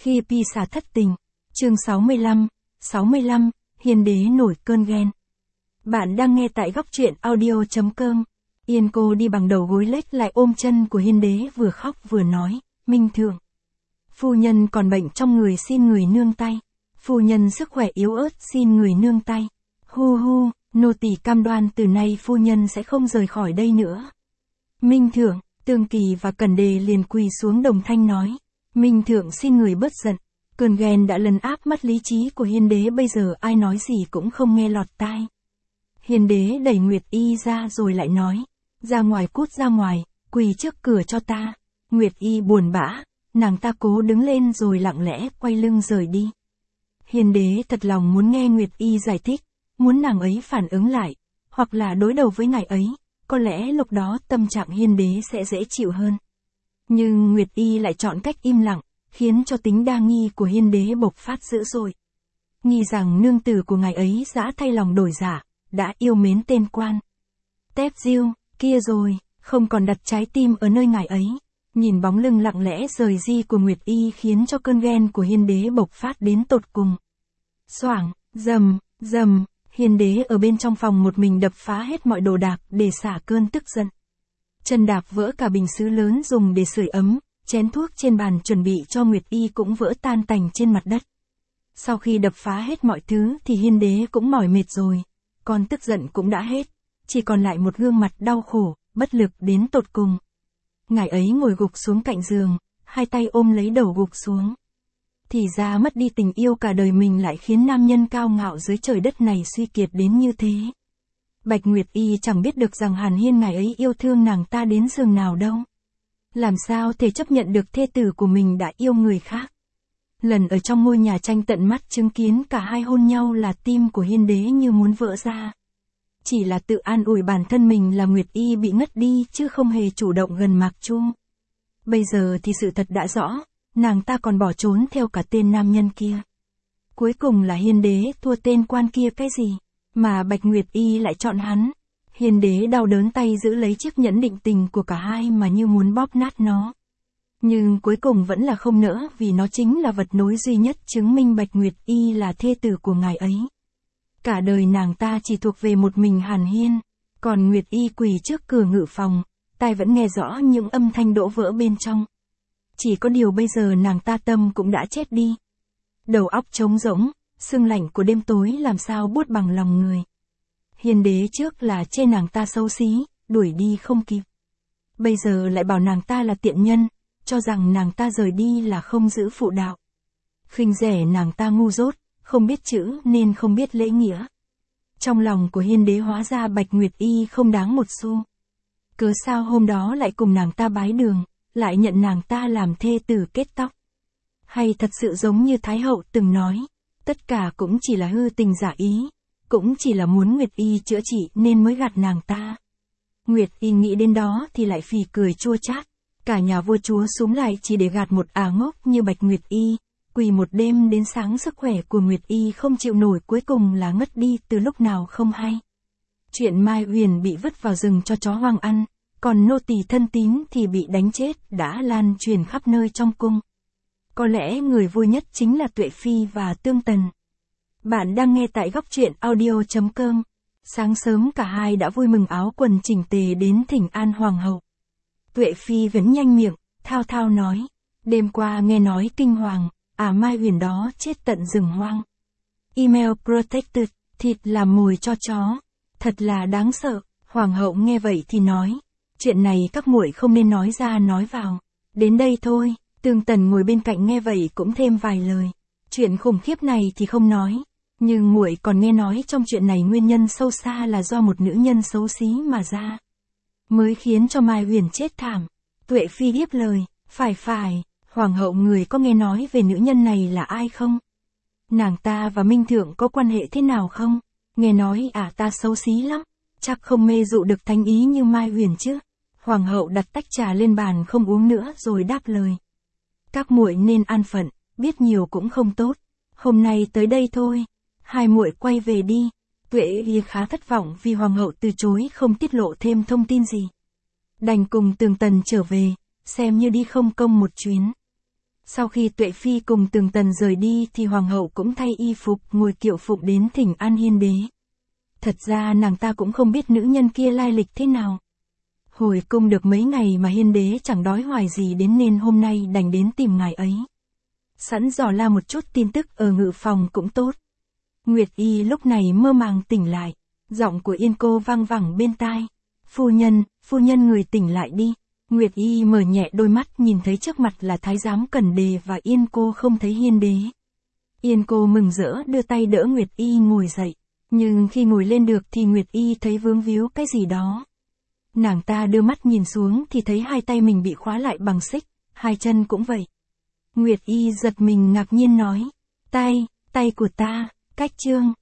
Khi Pisa thất tình. Chương 65, Hiền đế nổi cơn ghen. Bạn đang nghe tại góc truyện audio.com. Yên cô đi bằng đầu gối lết lại ôm chân của hiền đế vừa khóc vừa nói, Minh thượng. Phu nhân còn bệnh trong người xin người nương tay. Phu nhân sức khỏe yếu ớt xin người nương tay. Hu hu, nô tỳ cam đoan từ nay phu nhân sẽ không rời khỏi đây nữa. Minh thượng, Tương Kỳ và Cẩn Đề liền quỳ xuống đồng thanh nói. Minh thượng xin người bớt giận. Cơn ghen đã lấn áp mất lý trí của hiền đế, bây giờ ai nói gì cũng không nghe lọt tai. Hiền đế đẩy Nguyệt Y ra rồi lại nói. Ra ngoài, cút ra ngoài, quỳ trước cửa cho ta. Nguyệt Y buồn bã, nàng ta cố đứng lên rồi lặng lẽ quay lưng rời đi. Hiền đế thật lòng muốn nghe Nguyệt Y giải thích, muốn nàng ấy phản ứng lại, hoặc là đối đầu với ngài ấy, có lẽ lúc đó tâm trạng hiền đế sẽ dễ chịu hơn. Nhưng Nguyệt Y lại chọn cách im lặng, khiến cho tính đa nghi của hiền đế bộc phát dữ dội. Nghi rằng nương tử của ngài ấy đã thay lòng đổi dạ, đã yêu mến tên quan Tép Diêu kia rồi, không còn đặt trái tim ở nơi ngài ấy. Nhìn bóng lưng lặng lẽ rời đi của Nguyệt Y khiến cho cơn ghen của hiền đế bộc phát đến tột cùng. Xoảng, rầm, hiền đế ở bên trong phòng một mình đập phá hết mọi đồ đạc để xả cơn tức giận. Chân đạp vỡ cả bình sứ lớn dùng để sưởi ấm, chén thuốc trên bàn chuẩn bị cho Nguyệt Y cũng vỡ tan tành trên mặt đất. Sau khi đập phá hết mọi thứ thì hiền đế cũng mỏi mệt rồi, còn tức giận cũng đã hết, chỉ còn lại một gương mặt đau khổ, bất lực đến tột cùng. Ngài ấy ngồi gục xuống cạnh giường, hai tay ôm lấy đầu gục xuống. Thì ra mất đi tình yêu cả đời mình lại khiến nam nhân cao ngạo dưới trời đất này suy kiệt đến như thế. Bạch Nguyệt Y chẳng biết được rằng Hàn Hiên ngài ấy yêu thương nàng ta đến giường nào đâu. Làm sao thể chấp nhận được thê tử của mình đã yêu người khác. Lần ở trong ngôi nhà tranh tận mắt chứng kiến cả hai hôn nhau là tim của hiên đế như muốn vỡ ra. Chỉ là tự an ủi bản thân mình là Nguyệt Y bị ngất đi chứ không hề chủ động gần Mạc Chu. Bây giờ thì sự thật đã rõ, nàng ta còn bỏ trốn theo cả tên nam nhân kia. Cuối cùng là hiên đế thua tên quan kia cái gì, mà Bạch Nguyệt Y lại chọn hắn. Hiên đế đau đớn tay giữ lấy chiếc nhẫn định tình của cả hai mà như muốn bóp nát nó. Nhưng cuối cùng vẫn là không nỡ vì nó chính là vật nối duy nhất chứng minh Bạch Nguyệt Y là thê tử của ngài ấy. Cả đời nàng ta chỉ thuộc về một mình Hàn Hiên, còn Nguyệt Y quỳ trước cửa ngự phòng, tai vẫn nghe rõ những âm thanh đổ vỡ bên trong. Chỉ có điều bây giờ nàng ta tâm cũng đã chết đi. Đầu óc trống rỗng, sương lạnh của đêm tối làm sao buốt bằng lòng người. Hiền đế trước là chê nàng ta xấu xí, đuổi đi không kịp. Bây giờ lại bảo nàng ta là tiện nhân, cho rằng nàng ta rời đi là không giữ phụ đạo. Khinh rẻ nàng ta ngu dốt, không biết chữ nên không biết lễ nghĩa. Trong lòng của hiên đế hóa ra Bạch Nguyệt Y không đáng một xu. Cớ sao hôm đó lại cùng nàng ta bái đường, lại nhận nàng ta làm thê tử kết tóc. Hay thật sự giống như Thái hậu từng nói, tất cả cũng chỉ là hư tình giả ý, cũng chỉ là muốn Nguyệt Y chữa trị nên mới gạt nàng ta. Nguyệt Y nghĩ đến đó thì lại phì cười chua chát, cả nhà vua chúa súm lại chỉ để gạt một ả ngốc như Bạch Nguyệt Y. Quỳ một đêm đến sáng sức khỏe của Nguyệt Y không chịu nổi, cuối cùng là ngất đi từ lúc nào không hay. Chuyện Mai Uyển bị vứt vào rừng cho chó hoang ăn, còn nô tỳ thân tín thì bị đánh chết đã lan truyền khắp nơi trong cung. Có lẽ người vui nhất chính là Tuệ Phi và Tương Tần. Bạn đang nghe tại góc truyện audio.com. Sáng sớm cả hai đã vui mừng áo quần chỉnh tề đến thỉnh an hoàng hậu. Tuệ Phi vẫn nhanh miệng, thao thao nói, đêm qua nghe nói kinh hoàng, Mai Uyển đó chết tận rừng hoang. Email protected, thịt làm mồi cho chó. Thật là đáng sợ. Hoàng hậu nghe vậy thì nói, chuyện này các muội không nên nói ra nói vào. Đến đây thôi. Tương Tần ngồi bên cạnh nghe vậy cũng thêm vài lời. Chuyện khủng khiếp này thì không nói, nhưng muội còn nghe nói trong chuyện này nguyên nhân sâu xa là do một nữ nhân xấu xí mà ra, mới khiến cho Mai Uyển chết thảm. Tuệ Phi tiếp lời, phải. Hoàng hậu người có nghe nói về nữ nhân này là ai không? Nàng ta và Minh thượng có quan hệ thế nào không? Nghe nói ta xấu xí lắm, chắc không mê dụ được thánh ý như Mai Uyển chứ. Hoàng hậu đặt tách trà lên bàn không uống nữa rồi đáp lời. Các muội nên an phận, biết nhiều cũng không tốt. Hôm nay tới đây thôi, hai muội quay về đi. Tuệ Y khá thất vọng vì hoàng hậu từ chối không tiết lộ thêm thông tin gì. Đành cùng Tường Tần trở về, xem như đi không công một chuyến. Sau khi Tuệ Phi cùng Tường Tần rời đi thì hoàng hậu cũng thay y phục ngồi kiệu phụng đến thỉnh an Hiên đế. Thật ra nàng ta cũng không biết nữ nhân kia lai lịch thế nào. Hồi cung được mấy ngày mà Hiên đế chẳng đói hoài gì đến nên hôm nay đành đến tìm ngài ấy. Sẵn dò la một chút tin tức ở ngự phòng cũng tốt. Nguyệt Y lúc này mơ màng tỉnh lại, giọng của Yên Cô vang vẳng bên tai. Phu nhân người tỉnh lại đi. Nguyệt Y mở nhẹ đôi mắt nhìn thấy trước mặt là Thái giám Cẩn Đề và Yên Cô không thấy Hiên đế. Yên Cô mừng rỡ đưa tay đỡ Nguyệt Y ngồi dậy, nhưng khi ngồi lên được thì Nguyệt Y thấy vướng víu cái gì đó. Nàng ta đưa mắt nhìn xuống thì thấy hai tay mình bị khóa lại bằng xích, hai chân cũng vậy. Nguyệt Y giật mình ngạc nhiên nói, tay của ta, cách trương.